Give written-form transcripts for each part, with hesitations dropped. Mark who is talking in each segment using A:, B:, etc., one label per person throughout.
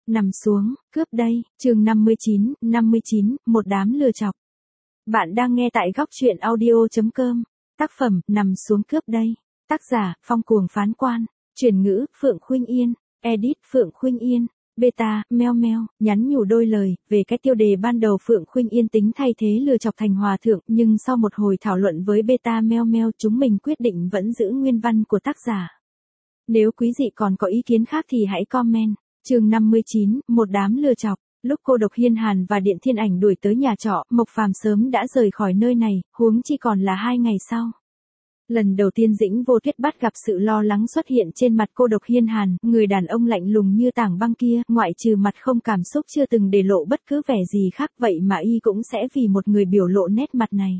A: Nằm xuống, cướp đây, chương 59, một đám lừa chọc. Bạn đang nghe tại góc truyện audio.com. Tác phẩm, Nằm xuống cướp đây. Tác giả, Phong Cuồng Phán Quan. Chuyển ngữ, Phượng Khuynh Yên. Edit, Phượng Khuynh Yên. Beta, meo meo, nhắn nhủ đôi lời, về cái tiêu đề ban đầu Phượng Khuynh Yên tính thay thế lừa chọc thành hòa thượng, nhưng sau một hồi thảo luận với beta meo meo chúng mình quyết định vẫn giữ nguyên văn của tác giả. Nếu quý vị còn có ý kiến khác thì hãy comment. Chương 59, một đám lừa chọc. Lúc cô Độc Hiên Hàn và Điện Thiên Ảnh đuổi tới nhà trọ, Mộc Phàm sớm đã rời khỏi nơi này, huống chi còn là 2 ngày sau. Lần đầu tiên Dĩnh Vô Tuyết bắt gặp sự lo lắng xuất hiện trên mặt cô Độc Hiên Hàn, người đàn ông lạnh lùng như tảng băng kia, ngoại trừ mặt không cảm xúc chưa từng để lộ bất cứ vẻ gì khác, vậy mà y cũng sẽ vì một người biểu lộ nét mặt này.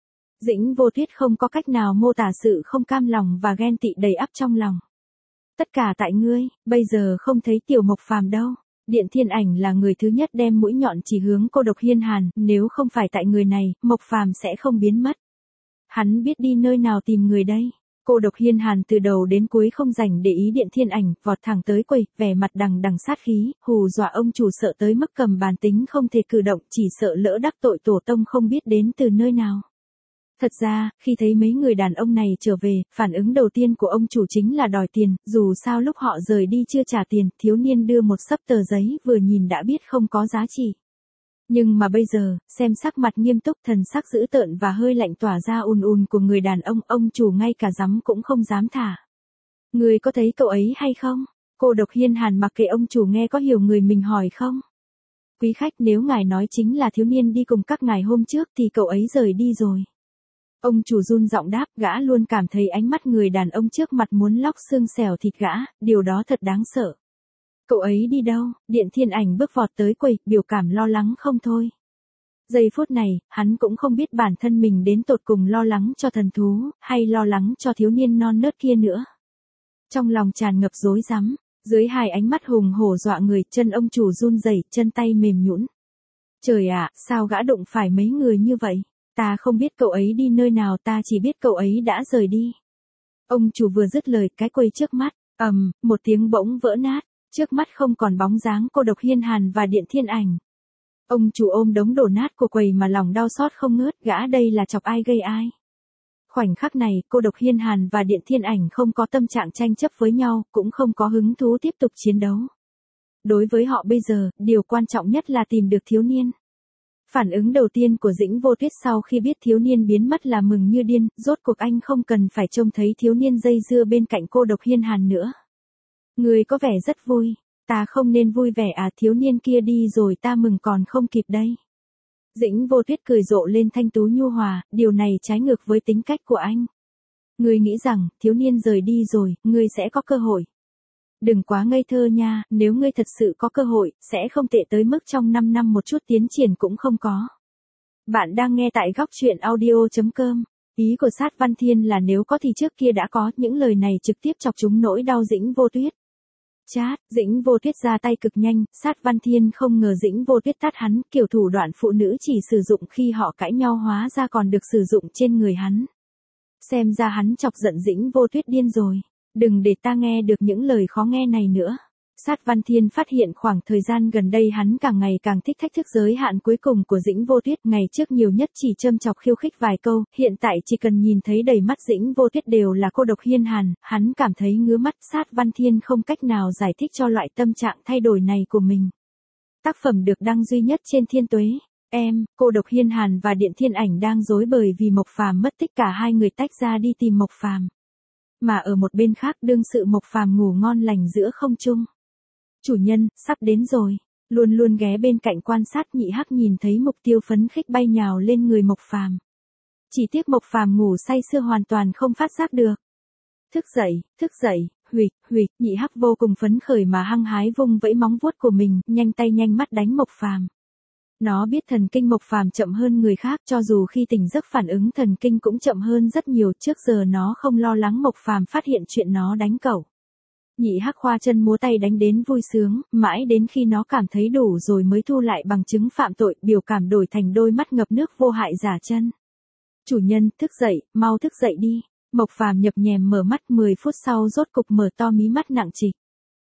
A: Dĩnh Vô Tuyết không có cách nào mô tả sự không cam lòng và ghen tị đầy ắp trong lòng. Tất cả tại ngươi, bây giờ không thấy tiểu Mộc Phàm đâu. Điện Thiên Ảnh là người thứ nhất đem mũi nhọn chỉ hướng cô Độc Hiên Hàn, nếu không phải tại người này, Mộc Phàm sẽ không biến mất. Hắn biết đi nơi nào tìm người đây. Cô Độc Hiên Hàn từ đầu đến cuối không dành để ý Điện Thiên Ảnh, vọt thẳng tới quầy, vẻ mặt đằng đằng sát khí, hù dọa ông chủ sợ tới mức cầm bàn tính không thể cử động, chỉ sợ lỡ đắc tội tổ tông không biết đến từ nơi nào. Thật ra, khi thấy mấy người đàn ông này trở về, phản ứng đầu tiên của ông chủ chính là đòi tiền, dù sao lúc họ rời đi chưa trả tiền, thiếu niên đưa một xấp tờ giấy vừa nhìn đã biết không có giá trị. Nhưng mà bây giờ, xem sắc mặt nghiêm túc, thần sắc dữ tợn và hơi lạnh tỏa ra ùn của người đàn ông chủ ngay cả dám cũng không dám thả. Người có thấy cậu ấy hay không? Cô Độc Hiên Hàn mặc kệ ông chủ nghe có hiểu người mình hỏi không? Quý khách, nếu ngài nói chính là thiếu niên đi cùng các ngài hôm trước thì cậu ấy rời đi rồi. Ông chủ run giọng đáp, gã luôn cảm thấy ánh mắt người đàn ông trước mặt muốn lóc xương xẻo thịt gã, điều đó thật đáng sợ. Cậu ấy đi đâu? Điện Thiên Ảnh bước vọt tới quầy, biểu cảm lo lắng không thôi. Giây phút này, hắn cũng không biết bản thân mình đến tột cùng lo lắng cho thần thú, hay lo lắng cho thiếu niên non nớt kia nữa. Trong lòng tràn ngập rối rắm, dưới hai ánh mắt hùng hổ dọa người, chân ông chủ run rẩy, chân tay mềm nhũn. Trời ạ, sao gã đụng phải mấy người như vậy? Ta không biết cậu ấy đi nơi nào, ta chỉ biết cậu ấy đã rời đi. Ông chủ vừa dứt lời, cái quầy trước mắt, một tiếng bỗng vỡ nát, trước mắt không còn bóng dáng cô Độc Hiên Hàn và Điện Thiên Ảnh. Ông chủ ôm đống đổ nát của quầy mà lòng đau xót không ngớt, gã đây là chọc ai gây ai. Khoảnh khắc này, cô Độc Hiên Hàn và Điện Thiên Ảnh không có tâm trạng tranh chấp với nhau, cũng không có hứng thú tiếp tục chiến đấu. Đối với họ bây giờ, điều quan trọng nhất là tìm được thiếu niên. Phản ứng đầu tiên của Dĩnh Vô Tuyết sau khi biết thiếu niên biến mất là mừng như điên, rốt cuộc anh không cần phải trông thấy thiếu niên dây dưa bên cạnh cô Độc Hiên Hàn nữa. Người có vẻ rất vui, ta không nên vui vẻ à, thiếu niên kia đi rồi ta mừng còn không kịp đây. Dĩnh Vô Tuyết cười rộ lên thanh tú nhu hòa, điều này trái ngược với tính cách của anh. Ngươi nghĩ rằng, thiếu niên rời đi rồi, ngươi sẽ có cơ hội. Đừng quá ngây thơ nha, nếu ngươi thật sự có cơ hội, sẽ không tệ tới mức trong 5 năm một chút tiến triển cũng không có. Bạn đang nghe tại góc truyện audio.com. Ý của Sát Văn Thiên là nếu có thì trước kia đã có, những lời này trực tiếp chọc trúng nỗi đau Dĩnh Vô Tuyết. Chát, Dĩnh Vô Tuyết ra tay cực nhanh, Sát Văn Thiên không ngờ Dĩnh Vô Tuyết tát hắn, kiểu thủ đoạn phụ nữ chỉ sử dụng khi họ cãi nhau hóa ra còn được sử dụng trên người hắn. Xem ra hắn chọc giận Dĩnh Vô Tuyết điên rồi. Đừng để ta nghe được những lời khó nghe này nữa. Sát Văn Thiên phát hiện khoảng thời gian gần đây hắn càng ngày càng thích thách thức giới hạn cuối cùng của Dĩnh Vô Tuyết, ngày trước nhiều nhất chỉ châm chọc khiêu khích vài câu, hiện tại chỉ cần nhìn thấy đầy mắt Dĩnh Vô Tuyết đều là cô Độc Hiên Hàn, hắn cảm thấy ngứa mắt. Sát Văn Thiên không cách nào giải thích cho loại tâm trạng thay đổi này của mình. Tác phẩm được đăng duy nhất trên Thiên Tuế. Cô Độc Hiên Hàn và Điện Thiên Ảnh đang rối bời vì Mộc Phàm mất tích, cả hai người tách ra đi tìm Mộc Phàm. Mà ở một bên khác, đương sự Mộc Phàm ngủ ngon lành giữa không trung. Chủ nhân, sắp đến rồi. Luôn luôn ghé bên cạnh quan sát, Nhị Hắc nhìn thấy mục tiêu phấn khích bay nhào lên người Mộc Phàm. Chỉ tiếc Mộc Phàm ngủ say sưa hoàn toàn không phát giác được. Thức dậy, huỵch, Nhị Hắc vô cùng phấn khởi mà hăng hái vung vẫy móng vuốt của mình, nhanh tay nhanh mắt đánh Mộc Phàm. Nó biết thần kinh Mộc Phàm chậm hơn người khác, cho dù khi tỉnh giấc phản ứng thần kinh cũng chậm hơn rất nhiều, trước giờ nó không lo lắng Mộc Phàm phát hiện chuyện nó đánh cậu. Nhị Hắc khoa chân múa tay đánh đến vui sướng, mãi đến khi nó cảm thấy đủ rồi mới thu lại bằng chứng phạm tội, biểu cảm đổi thành đôi mắt ngập nước vô hại giả chân. Chủ nhân, thức dậy, mau thức dậy đi. Mộc Phàm nhập nhèm mở mắt, 10 phút sau rốt cục mở to mí mắt nặng trịch.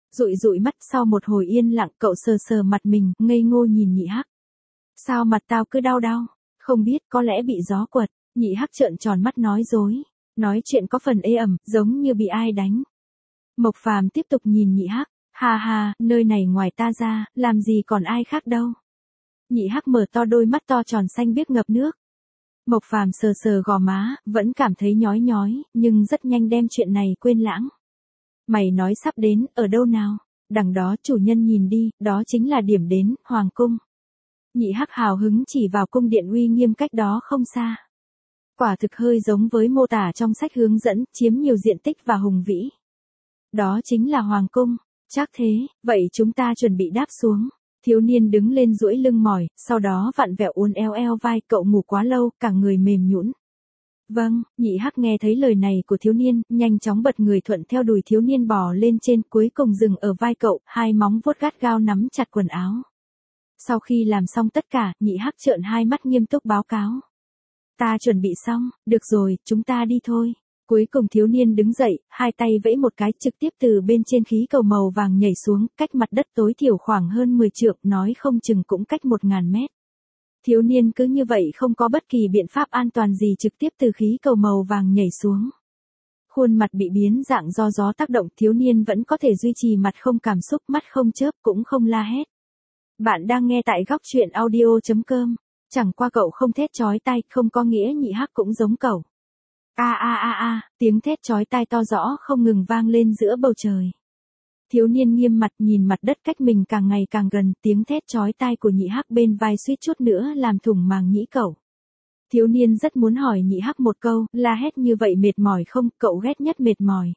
A: Dụi dụi mắt sau một hồi yên lặng cậu sờ sờ mặt mình, ngây ngô nhìn nhị hắc. Sao mặt tao cứ đau đau? Không biết, có lẽ bị gió quật. Nhị hắc trợn tròn mắt nói dối. Nói chuyện có phần ê ẩm, giống như bị ai đánh. Mộc Phàm tiếp tục nhìn nhị hắc. Ha ha, nơi này ngoài ta ra, làm gì còn ai khác đâu. Nhị hắc mở to đôi mắt to tròn xanh biếc ngập nước. Mộc Phàm sờ sờ gò má, vẫn cảm thấy nhói nhói, nhưng rất nhanh đem chuyện này quên lãng. Mày nói sắp đến, ở đâu nào? Đằng đó chủ nhân nhìn đi, đó chính là điểm đến, Hoàng cung. Nhị hắc hào hứng chỉ vào cung điện uy nghiêm cách đó không xa. Quả thực hơi giống với mô tả trong sách hướng dẫn, chiếm nhiều diện tích và hùng vĩ. Đó chính là Hoàng cung. Chắc thế, vậy chúng ta chuẩn bị đáp xuống. Thiếu niên đứng lên duỗi lưng mỏi, sau đó vặn vẹo uốn éo eo vai, cậu ngủ quá lâu, cả người mềm nhũn. Vâng, nhị hắc nghe thấy lời này của thiếu niên, nhanh chóng bật người thuận theo đùi thiếu niên bò lên trên, cuối cùng dừng ở vai cậu, hai móng vuốt gắt gao nắm chặt quần áo. Sau khi làm xong tất cả, nhị hắc trợn hai mắt nghiêm túc báo cáo. Ta chuẩn bị xong, được rồi, chúng ta đi thôi. Cuối cùng thiếu niên đứng dậy, hai tay vẫy một cái trực tiếp từ bên trên khí cầu màu vàng nhảy xuống, cách mặt đất tối thiểu khoảng hơn 10 trượng, nói không chừng cũng cách 1000 mét. Thiếu niên cứ như vậy không có bất kỳ biện pháp an toàn gì trực tiếp từ khí cầu màu vàng nhảy xuống. Khuôn mặt bị biến dạng do gió tác động, thiếu niên vẫn có thể duy trì mặt không cảm xúc, mắt không chớp, cũng không la hét. Bạn đang nghe tại góc truyện audio.com. Chẳng qua cậu không thét chói tai, không có nghĩa nhị hắc cũng giống cậu. Tiếng thét chói tai to rõ không ngừng vang lên giữa bầu trời. Thiếu niên nghiêm mặt nhìn mặt đất cách mình càng ngày càng gần, tiếng thét chói tai của nhị hắc bên vai suýt chút nữa làm thủng màng nhĩ cậu. Thiếu niên rất muốn hỏi nhị hắc một câu, la hét như vậy mệt mỏi không, cậu ghét nhất mệt mỏi.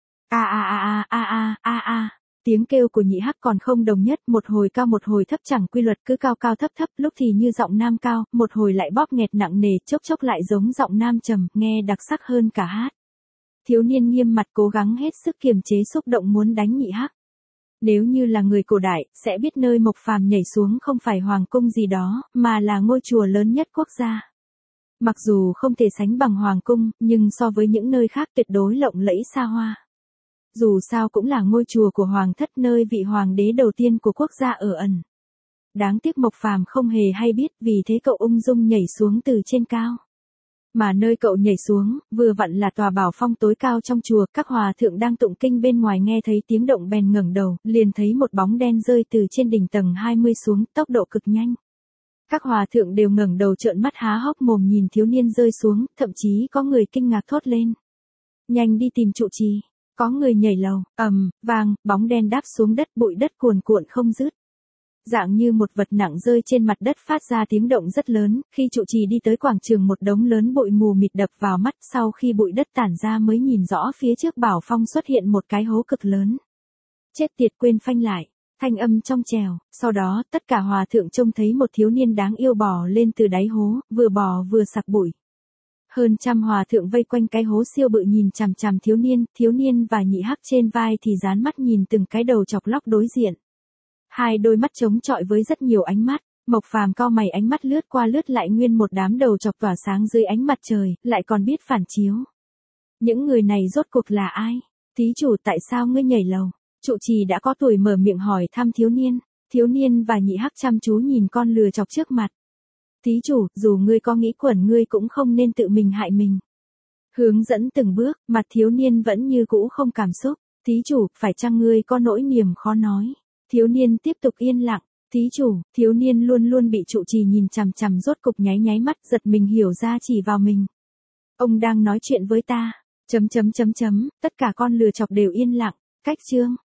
A: Tiếng kêu của nhị hắc còn không đồng nhất, một hồi cao một hồi thấp chẳng quy luật, cứ cao cao thấp thấp, lúc thì như giọng nam cao, một hồi lại bóp nghẹt nặng nề, chốc chốc lại giống giọng nam trầm, nghe đặc sắc hơn cả hát. Thiếu niên nghiêm mặt cố gắng hết sức kiềm chế xúc động muốn đánh nhị hắc. Nếu như là người cổ đại, sẽ biết nơi Mộc Phàm nhảy xuống không phải hoàng cung gì đó, mà là ngôi chùa lớn nhất quốc gia. Mặc dù không thể sánh bằng hoàng cung, nhưng so với những nơi khác tuyệt đối lộng lẫy xa hoa. Dù sao cũng là ngôi chùa của hoàng thất, nơi vị hoàng đế đầu tiên của quốc gia ở ẩn. Đáng tiếc Mộc Phàm không hề hay biết, vì thế cậu ung dung nhảy xuống từ trên cao. Mà nơi cậu nhảy xuống, vừa vặn là tòa bảo phong tối cao trong chùa, các hòa thượng đang tụng kinh bên ngoài nghe thấy tiếng động bèn ngẩng đầu, liền thấy một bóng đen rơi từ trên đỉnh tầng 20 xuống, tốc độ cực nhanh. Các hòa thượng đều ngẩng đầu trợn mắt há hốc mồm nhìn thiếu niên rơi xuống, thậm chí có người kinh ngạc thốt lên. Nhanh đi tìm trụ trì. Có người nhảy lầu, vang, bóng đen đáp xuống đất, bụi đất cuồn cuộn không dứt. Dạng như một vật nặng rơi trên mặt đất phát ra tiếng động rất lớn, khi trụ trì đi tới quảng trường một đống lớn bụi mù mịt đập vào mắt, sau khi bụi đất tản ra mới nhìn rõ phía trước bảo phong xuất hiện một cái hố cực lớn. Chết tiệt, quên phanh lại, thanh âm trong trèo, sau đó tất cả hòa thượng trông thấy một thiếu niên đáng yêu bò lên từ đáy hố, vừa bò vừa sặc bụi. Hơn trăm hòa thượng vây quanh cái hố siêu bự nhìn chằm chằm thiếu niên và nhị hắc trên vai thì dán mắt nhìn từng cái đầu chọc lóc đối diện. Hai đôi mắt chống chọi với rất nhiều ánh mắt, Mộc Phàm cau mày, ánh mắt lướt qua lướt lại, nguyên một đám đầu chọc tỏa sáng dưới ánh mặt trời, lại còn biết phản chiếu. Những người này rốt cuộc là ai? Thí chủ, tại sao ngươi nhảy lầu? Trụ trì đã có tuổi mở miệng hỏi thăm thiếu niên và nhị hắc chăm chú nhìn con lừa chọc trước mặt. Thí chủ, dù ngươi có nghĩ quẩn ngươi cũng không nên tự mình hại mình. Hướng dẫn từng bước, mặt thiếu niên vẫn như cũ không cảm xúc. Thí chủ, phải chăng ngươi có nỗi niềm khó nói? Thiếu niên tiếp tục yên lặng. Thí chủ, thiếu niên luôn luôn bị trụ trì nhìn chằm chằm, rốt cục nháy mắt, giật mình hiểu ra chỉ vào mình. Ông đang nói chuyện với ta. Tất cả con lừa chọc đều yên lặng. Cách chương.